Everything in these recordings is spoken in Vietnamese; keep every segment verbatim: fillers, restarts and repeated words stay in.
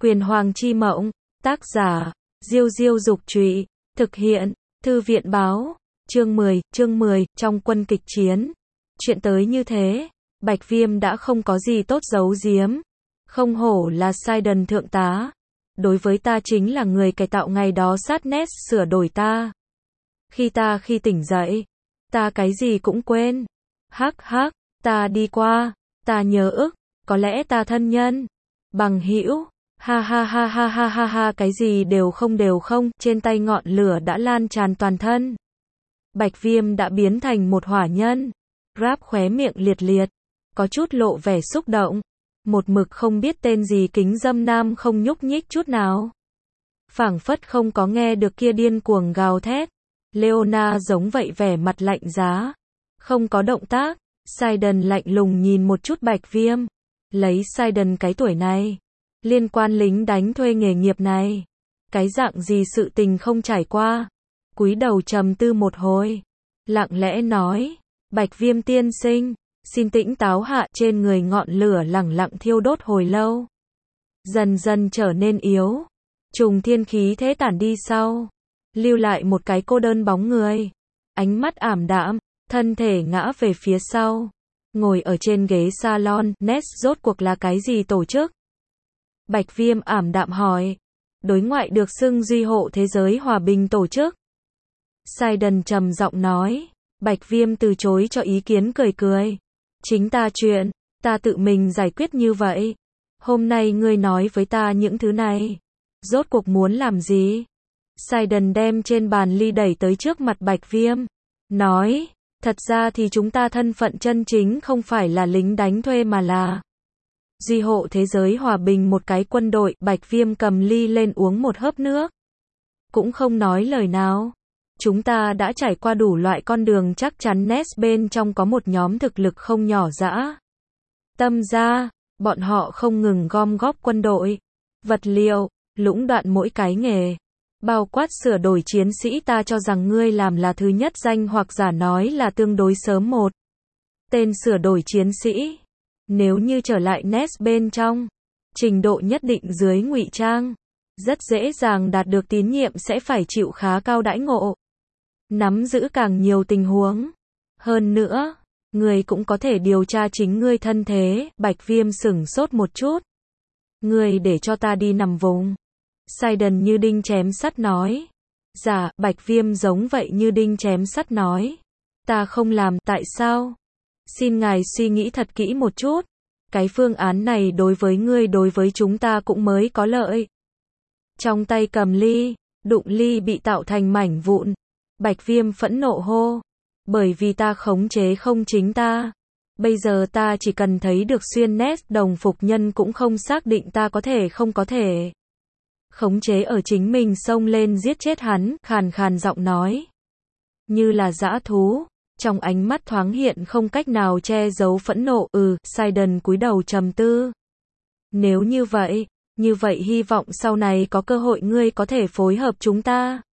Quyền Hoàng chi mộng, tác giả, Diêu Diêu Dục Trụy, thực hiện, Thư viện Báo, chương mười, chương mười, trong quân kịch chiến. Chuyện tới như thế, Bạch Viêm đã không có gì tốt giấu giếm. Không hổ là Sidon thượng tá. Đối với ta chính là người cải tạo ngày đó sát nét sửa đổi ta. Khi ta khi tỉnh dậy, ta cái gì cũng quên. Hắc hắc, ta đi qua, ta nhớ ức, có lẽ ta thân nhân, bằng hữu, ha ha ha ha ha ha ha cái gì đều không đều không, trên tay ngọn lửa đã lan tràn toàn thân. Bạch Viêm đã biến thành một hỏa nhân. Rap khóe miệng liệt liệt, có chút lộ vẻ xúc động. Một mực không biết tên gì kính dâm nam không nhúc nhích chút nào. Phảng phất không có nghe được kia điên cuồng gào thét. Leona giống vậy vẻ mặt lạnh giá. Không có động tác. Sidon lạnh lùng nhìn một chút Bạch Viêm. Lấy Sidon cái tuổi này, liên quan lính đánh thuê nghề nghiệp này, cái dạng gì sự tình không trải qua. Cúi đầu trầm tư một hồi, lặng lẽ nói, Bạch Viêm tiên sinh, xin tĩnh táo hạ. Trên người ngọn lửa lẳng lặng thiêu đốt hồi lâu, dần dần trở nên yếu. Trùng thiên khí thế tản đi sau, lưu lại một cái cô đơn bóng người. Ánh mắt ảm đạm, thân thể ngã về phía sau, ngồi ở trên ghế salon. Nest rốt cuộc là cái gì tổ chức? Bạch Viêm ảm đạm hỏi. Đối ngoại được xưng duy hộ thế giới hòa bình tổ chức. Sidon trầm giọng nói. Bạch Viêm từ chối cho ý kiến, cười cười. Chính ta chuyện, ta tự mình giải quyết như vậy. Hôm nay ngươi nói với ta những thứ này, rốt cuộc muốn làm gì? Sidon đem trên bàn ly đẩy tới trước mặt Bạch Viêm, nói, thật ra thì chúng ta thân phận chân chính không phải là lính đánh thuê mà là duy hộ thế giới hòa bình, một cái quân đội. Bạch Viêm cầm ly lên uống một hớp nước, cũng không nói lời nào. Chúng ta đã trải qua đủ loại con đường, chắc chắn Nest bên trong có một nhóm thực lực không nhỏ dã tâm gia, bọn họ không ngừng gom góp quân đội, vật liệu, lũng đoạn mỗi cái nghề, bao quát sửa đổi chiến sĩ. Ta cho rằng ngươi làm là thứ nhất danh, hoặc giả nói là tương đối sớm một tên sửa đổi chiến sĩ. Nếu như trở lại Nest bên trong, trình độ nhất định dưới ngụy trang, rất dễ dàng đạt được tín nhiệm, sẽ phải chịu khá cao đãi ngộ, nắm giữ càng nhiều tình huống. Hơn nữa, ngươi cũng có thể điều tra chính ngươi thân thế. Bạch Viêm sửng sốt một chút. Ngươi để cho ta đi nằm vùng. Sidon như đinh chém sắt nói. Dạ. Bạch Viêm giống vậy như đinh chém sắt nói. Ta không làm. Tại sao? Xin ngài suy nghĩ thật kỹ một chút. Cái phương án này đối với ngươi, đối với chúng ta cũng mới có lợi. Trong tay cầm ly, đụng ly bị tạo thành mảnh vụn. Bạch Viêm phẫn nộ hô. Bởi vì ta khống chế không chính ta. Bây giờ ta chỉ cần thấy được xuyên Nest đồng phục nhân cũng không xác định ta có thể không có thể khống chế ở chính mình, xông lên giết chết hắn. Khàn khàn giọng nói, như là dã thú, trong ánh mắt thoáng hiện không cách nào che giấu phẫn nộ. Ừ. Sidon cúi đầu trầm tư. Nếu như vậy, như vậy hy vọng sau này có cơ hội ngươi có thể phối hợp chúng ta.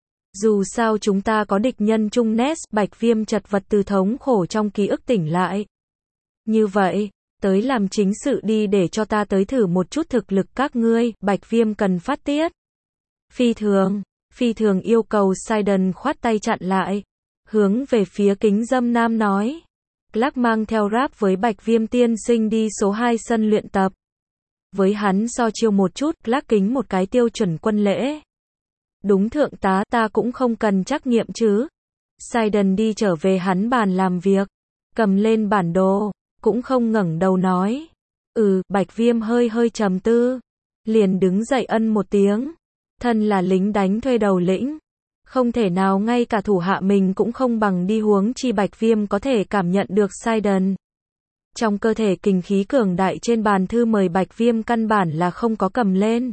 Dù sao chúng ta có địch nhân chung. Nest. Bạch Viêm chật vật từ thống khổ trong ký ức tỉnh lại. Như vậy, tới làm chính sự đi, để cho ta tới thử một chút thực lực các ngươi. Bạch Viêm cần phát tiết. Phi thường, phi thường yêu cầu. Sidon khoát tay chặn lại, hướng về phía kính dâm nam nói. Clark mang theo rap với Bạch Viêm tiên sinh đi số hai sân luyện tập. Với hắn so chiêu một chút. Clark kính một cái tiêu chuẩn quân lễ. Đúng thượng tá, ta cũng không cần trắc nghiệm chứ. Sidon đi trở về hắn bàn làm việc, cầm lên bản đồ, cũng không ngẩng đầu nói. Ừ. Bạch Viêm hơi hơi trầm tư, liền đứng dậy ân một tiếng. Thân là lính đánh thuê đầu lĩnh, không thể nào ngay cả thủ hạ mình cũng không bằng, đi huống chi Bạch Viêm có thể cảm nhận được Sidon trong cơ thể kình khí cường đại. Trên bàn thư mời Bạch Viêm căn bản là không có cầm lên.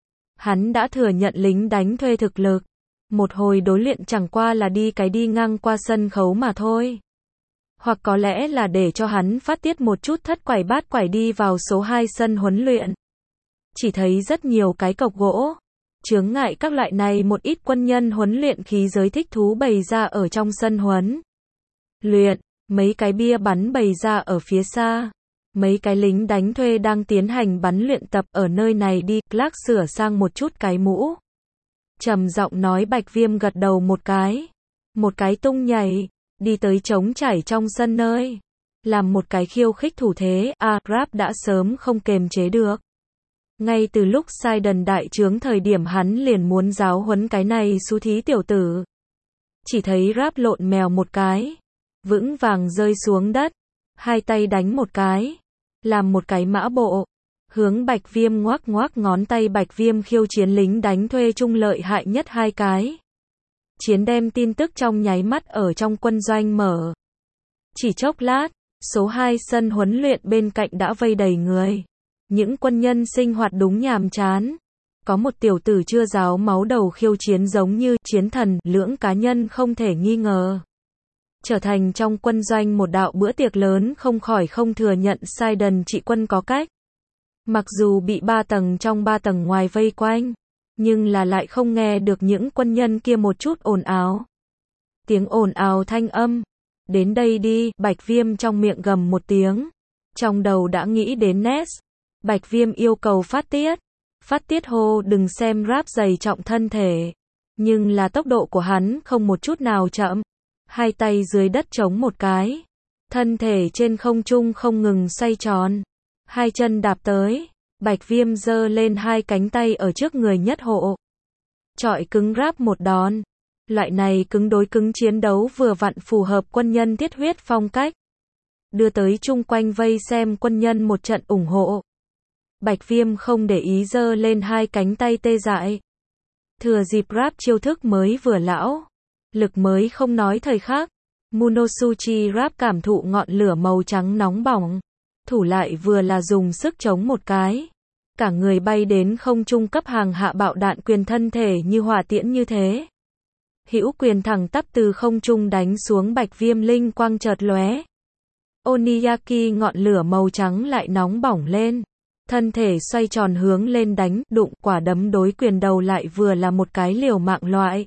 Hắn đã thừa nhận lính đánh thuê thực lực. Một hồi đối luyện chẳng qua là đi cái đi ngang qua sân khấu mà thôi. Hoặc có lẽ là để cho hắn phát tiết một chút thất quải bát quải, đi vào số hai sân huấn luyện. Chỉ thấy rất nhiều cái cọc gỗ, chướng ngại các loại này, một ít quân nhân huấn luyện khí giới thích thú bày ra ở trong sân huấn luyện. Mấy cái bia bắn bày ra ở phía xa. Mấy cái lính đánh thuê đang tiến hành bắn luyện tập ở nơi này đi, Clark sửa sang một chút cái mũ. Trầm giọng nói. Bạch Viêm gật đầu một cái. Một cái tung nhảy, đi tới trống trải trong sân nơi. Làm một cái khiêu khích thủ thế, à, Rap đã sớm không kềm chế được. Ngay từ lúc Sidon đại trướng thời điểm hắn liền muốn giáo huấn cái này xú thí tiểu tử. Chỉ thấy Rap lộn mèo một cái, vững vàng rơi xuống đất, hai tay đánh một cái, làm một cái mã bộ, hướng Bạch Viêm ngoác ngoác ngón tay. Bạch Viêm khiêu chiến lính đánh thuê trung lợi hại nhất hai cái. Chiến đem tin tức trong nháy mắt ở trong quân doanh mở. Chỉ chốc lát, số hai sân huấn luyện bên cạnh đã vây đầy người. Những quân nhân sinh hoạt đúng nhàm chán. Có một tiểu tử chưa ráo máu đầu khiêu chiến giống như chiến thần, lưỡng cá nhân không thể nghi ngờ. Trở thành trong quân doanh một đạo bữa tiệc lớn, không khỏi không thừa nhận Sidon trị quân có cách. Mặc dù bị ba tầng trong ba tầng ngoài vây quanh, nhưng là lại không nghe được những quân nhân kia một chút ồn ào. Tiếng ồn ào thanh âm. Đến đây đi, Bạch Viêm trong miệng gầm một tiếng. Trong đầu đã nghĩ đến Ness. Bạch Viêm yêu cầu phát tiết. Phát tiết hô. Đừng xem Rap dày trọng thân thể, nhưng là tốc độ của hắn không một chút nào chậm. Hai tay dưới đất chống một cái, thân thể trên không trung không ngừng xoay tròn, hai chân đạp tới. Bạch Viêm giơ lên hai cánh tay ở trước người nhất hộ, chọi cứng Rap một đòn. Loại này cứng đối cứng chiến đấu vừa vặn phù hợp quân nhân thiết huyết phong cách, đưa tới chung quanh vây xem quân nhân một trận ủng hộ. Bạch Viêm không để ý giơ lên hai cánh tay tê dại. Thừa dịp Rap chiêu thức mới vừa lão, lực mới không nói thời khắc. Munosuchi Rap cảm thụ ngọn lửa màu trắng nóng bỏng, thủ lại vừa là dùng sức chống một cái, cả người bay đến không trung cấp hàng hạ bạo đạn quyền, thân thể như hỏa tiễn như thế. Hữu quyền thẳng tắp từ không trung đánh xuống. Bạch Viêm linh quang chợt lóe. Oniyaki ngọn lửa màu trắng lại nóng bỏng lên, thân thể xoay tròn hướng lên đánh, đụng, quả đấm đối quyền đầu lại vừa là một cái liều mạng loại.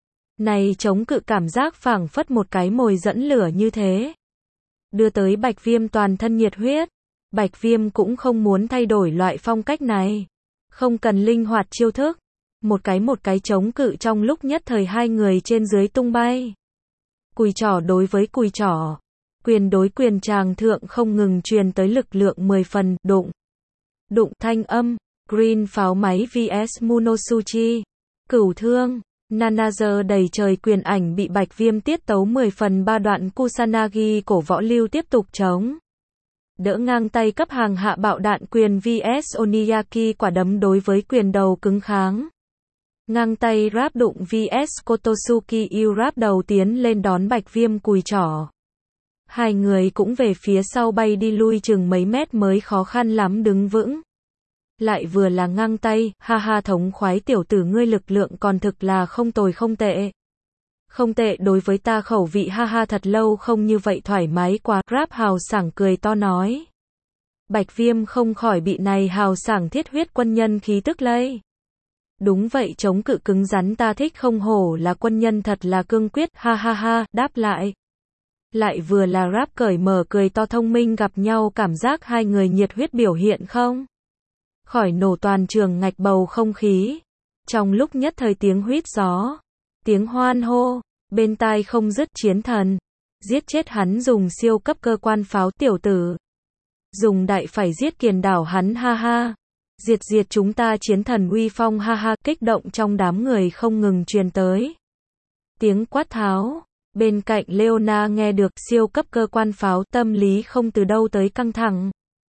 Này chống cự cảm giác phảng phất một cái mồi dẫn lửa như thế, đưa tới Bạch Viêm toàn thân nhiệt huyết. Bạch Viêm cũng không muốn thay đổi loại phong cách này, không cần linh hoạt chiêu thức, một cái một cái chống cự, trong lúc nhất thời hai người trên dưới tung bay. Cùi trỏ đối với cùi trỏ, quyền đối quyền, tràng thượng không ngừng truyền tới lực lượng mười phần, đụng, đụng thanh âm. Green pháo máy vs Munosuchi, cửu thương. Nanager đầy trời quyền ảnh bị Bạch Viêm tiết tấu mười phần ba đoạn. Kusanagi cổ võ lưu tiếp tục chống đỡ ngang tay cấp hàng hạ bạo đạn quyền vs Oniyaki quả đấm đối với quyền đầu cứng kháng. Ngang tay Rap đụng vs Kotosuki yêu Rap đầu tiến lên đón Bạch Viêm cùi trỏ. Hai người cũng về phía sau bay đi lui chừng mấy mét mới khó khăn lắm đứng vững. Lại vừa là ngang tay, ha ha thống khoái tiểu tử ngươi lực lượng còn thực là không tồi không tệ. Không tệ đối với ta khẩu vị, ha ha thật lâu không như vậy thoải mái quá. Rap hào sảng cười to nói. Bạch Viêm không khỏi bị này hào sảng thiết huyết quân nhân khí tức lây. Đúng vậy, chống cự cứng rắn ta thích, không hổ là quân nhân thật là cương quyết, ha ha ha, đáp lại. Lại vừa là Rap cởi mở cười to thông minh, gặp nhau cảm giác hai người nhiệt huyết biểu hiện không khỏi nổ toàn trường ngạch bầu không khí. Trong lúc nhất thời tiếng huýt gió, tiếng hoan hô, bên tai không dứt. Chiến thần, giết chết hắn, dùng siêu cấp cơ quan pháo tiểu tử. Dùng đại phải giết kiền đảo hắn, ha ha. Diệt diệt chúng ta chiến thần uy phong, ha ha. Kích động trong đám người không ngừng truyền tới tiếng quát tháo. Bên cạnh Leona nghe được siêu cấp cơ quan pháo, tâm lý không từ đâu tới căng thẳng.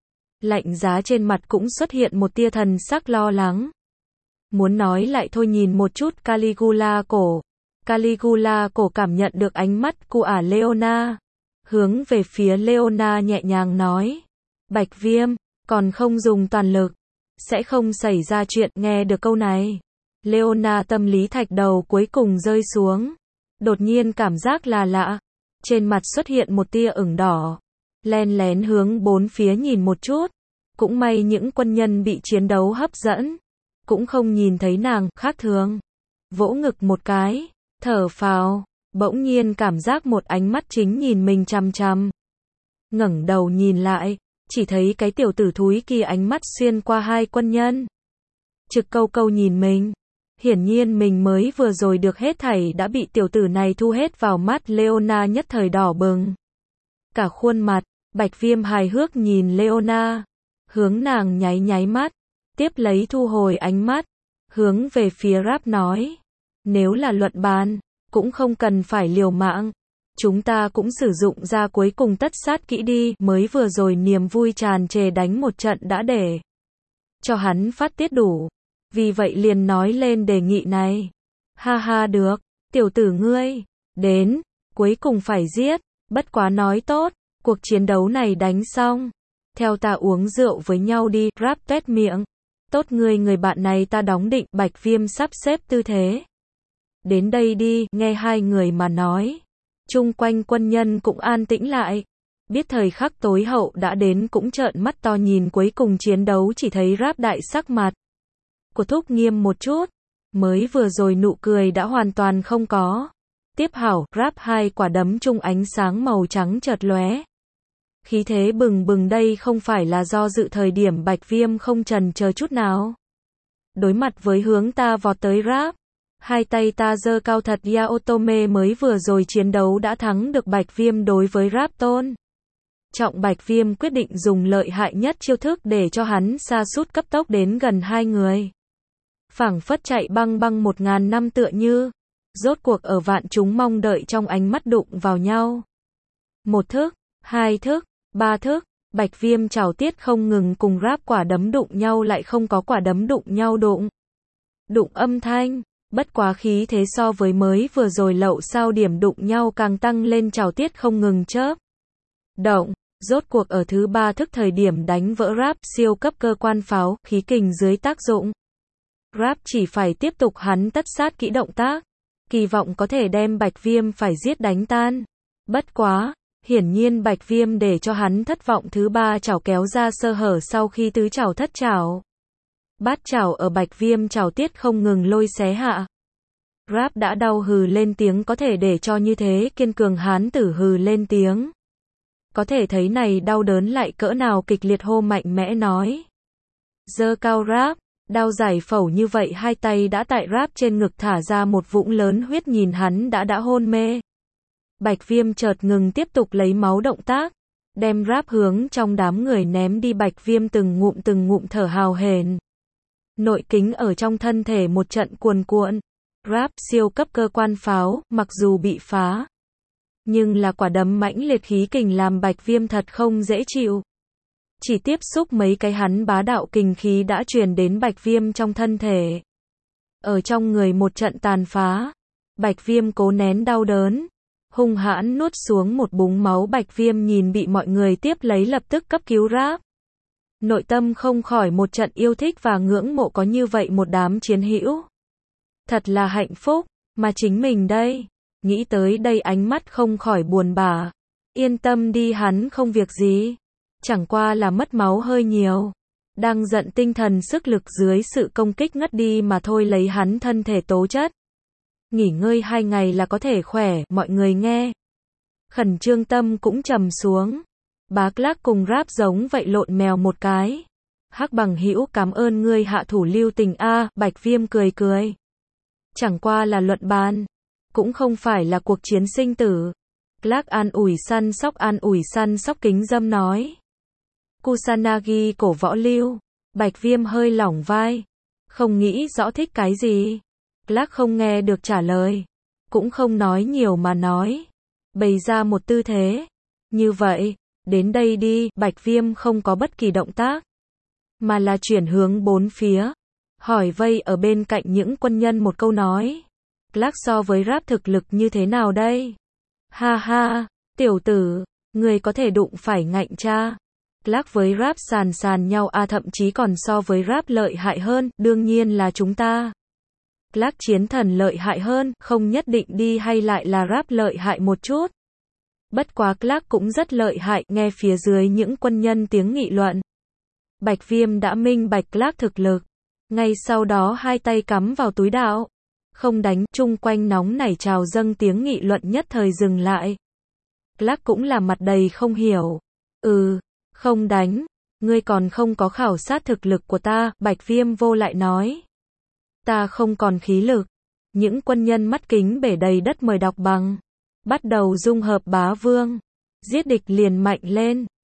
Lạnh giá trên mặt cũng xuất hiện một tia thần sắc lo lắng. Muốn nói lại thôi, nhìn một chút Caligula cổ. Caligula cổ cảm nhận được ánh mắt của ả Leona, hướng về phía Leona nhẹ nhàng nói. Bạch Viêm, còn không dùng toàn lực, sẽ không xảy ra chuyện. Nghe được câu này, Leona tâm lý thạch đầu cuối cùng rơi xuống. Đột nhiên cảm giác là lạ, trên mặt xuất hiện một tia ửng đỏ, len lén hướng bốn phía nhìn một chút. Cũng may những quân nhân bị chiến đấu hấp dẫn, cũng không nhìn thấy nàng khác thường. Vỗ ngực một cái, thở phào, bỗng nhiên cảm giác một ánh mắt chính nhìn mình chằm chằm. Ngẩng đầu nhìn lại, chỉ thấy cái tiểu tử thúi kia ánh mắt xuyên qua hai quân nhân. Trực câu câu nhìn mình. Hiển nhiên mình mới vừa rồi được hết thảy đã bị tiểu tử này thu hết vào mắt. Leona nhất thời đỏ bừng cả khuôn mặt. Bạch Viêm hài hước nhìn Leona, hướng nàng nháy nháy mắt, tiếp lấy thu hồi ánh mắt, hướng về phía Rap nói, nếu là luận bàn, cũng không cần phải liều mạng, chúng ta cũng sử dụng ra cuối cùng tất sát kỹ đi, mới vừa rồi niềm vui tràn trề đánh một trận đã để cho hắn phát tiết đủ, vì vậy liền nói lên đề nghị này. Ha ha được, tiểu tử ngươi, đến, cuối cùng phải giết, bất quá nói tốt, cuộc chiến đấu này đánh xong, theo ta uống rượu với nhau đi. Rap tuét miệng, tốt ngươi người bạn này ta đóng định. Bạch Viêm sắp xếp tư thế, đến đây đi. Nghe hai người mà nói, chung quanh quân nhân cũng an tĩnh lại, biết thời khắc tối hậu đã đến cũng trợn mắt to nhìn cuối cùng chiến đấu. Chỉ thấy Rap đại sắc mặt của Thúc nghiêm một chút, mới vừa rồi nụ cười đã hoàn toàn không có. Tiếp hảo, Rap hai quả đấm chung ánh sáng màu trắng chợt lóe, khí thế bừng bừng. Đây không phải là do dự thời điểm. Bạch Viêm không chần chờ chút nào, đối mặt với hướng ta vọt tới Rap, hai tay ta giơ cao thật. Yaotome mới vừa rồi chiến đấu đã thắng được Bạch Viêm. Đối với Rap tôn trọng, Bạch Viêm quyết định dùng lợi hại nhất chiêu thức để cho hắn sa sút cấp tốc đến gần hai người, phảng phất chạy băng băng một ngàn năm tựa như rốt cuộc ở vạn chúng mong đợi trong ánh mắt đụng vào nhau. Một thức, hai thức, ba thức, Bạch Viêm trảo tiết không ngừng cùng Rap quả đấm đụng nhau, lại không có quả đấm đụng nhau đụng đụng âm thanh, bất quá khí thế so với mới vừa rồi lậu sao điểm đụng nhau càng tăng lên, trảo tiết không ngừng chớp động. Rốt cuộc ở thứ ba thức thời điểm đánh vỡ Rap siêu cấp cơ quan pháo, khí kình dưới tác dụng, Rap chỉ phải tiếp tục hắn tất sát kỹ động tác, kỳ vọng có thể đem Bạch Viêm phải giết đánh tan. Bất quá, hiển nhiên Bạch Viêm để cho hắn thất vọng. Thứ ba chảo kéo ra sơ hở sau khi tứ chảo thất chảo, bát chảo ở Bạch Viêm chảo tiết không ngừng lôi xé hạ. Rap đã đau hừ lên tiếng, có thể để cho như thế kiên cường hán tử hừ lên tiếng, có thể thấy này đau đớn lại cỡ nào kịch liệt. Hô mạnh mẽ nói, giơ cao Rap, đao giải phẫu như vậy. Hai tay đã tại Rap trên ngực thả ra một vũng lớn huyết, nhìn hắn đã đã hôn mê. Bạch Viêm chợt ngừng tiếp tục lấy máu động tác, đem Rap hướng trong đám người ném đi. Bạch Viêm từng ngụm từng ngụm thở hào hển, nội kính ở trong thân thể một trận cuồn cuộn. Rap siêu cấp cơ quan pháo, mặc dù bị phá, nhưng là quả đấm mãnh liệt khí kình làm Bạch Viêm thật không dễ chịu. Chỉ tiếp xúc mấy cái hắn bá đạo kình khí đã truyền đến Bạch Viêm trong thân thể, ở trong người một trận tàn phá. Bạch Viêm cố nén đau đớn, hung hãn nuốt xuống một búng máu. Bạch Viêm nhìn bị mọi người tiếp lấy lập tức cấp cứu Rap, nội tâm không khỏi một trận yêu thích và ngưỡng mộ. Có như vậy một đám chiến hữu, thật là hạnh phúc. Mà chính mình đây, nghĩ tới đây ánh mắt không khỏi buồn bã. Yên tâm đi, hắn không việc gì, chẳng qua là mất máu hơi nhiều, đang giận tinh thần sức lực dưới sự công kích ngất đi mà thôi. Lấy hắn thân thể tố chất, nghỉ ngơi hai ngày là có thể khỏe. Mọi người nghe khẩn trương tâm cũng trầm xuống. Bá Clark cùng Rap giống vậy lộn mèo một cái. Hắc bằng hữu, cảm ơn ngươi hạ thủ lưu tình a. À, Bạch Viêm cười cười, chẳng qua là luận bàn, cũng không phải là cuộc chiến sinh tử. Clark an ủi săn sóc, an ủi săn sóc kính dâm nói, Kusanagi cổ võ lưu. Bạch Viêm hơi lỏng vai, không nghĩ rõ thích cái gì. Clark không nghe được trả lời, cũng không nói nhiều mà nói, bày ra một tư thế, như vậy, đến đây đi. Bạch Viêm không có bất kỳ động tác, mà là chuyển hướng bốn phía, hỏi vây ở bên cạnh những quân nhân một câu nói, Clark so với Rap thực lực như thế nào đây? Ha ha, tiểu tử, người có thể đụng phải ngạnh cha. Clark với Rap sàn sàn nhau a, à, thậm chí còn so với Rap lợi hại hơn. Đương nhiên là chúng ta. Clark chiến thần lợi hại hơn, không nhất định đi, hay lại là Rap lợi hại một chút. Bất quá Clark cũng rất lợi hại. Nghe phía dưới những quân nhân tiếng nghị luận, Bạch Viêm đã minh bạch Clark thực lực. Ngay sau đó hai tay cắm vào túi đạo, không đánh. Chung quanh nóng nảy trào dâng tiếng nghị luận nhất thời dừng lại. Clark cũng là mặt đầy không hiểu. Ừ, Không đánh, ngươi còn không có khảo sát thực lực của ta, Bạch Viêm vô lại nói. Ta không còn khí lực. Những quân nhân mắt kính bể đầy đất mời đọc bằng. Bắt đầu dung hợp bá vương. Giết địch liền mạnh lên.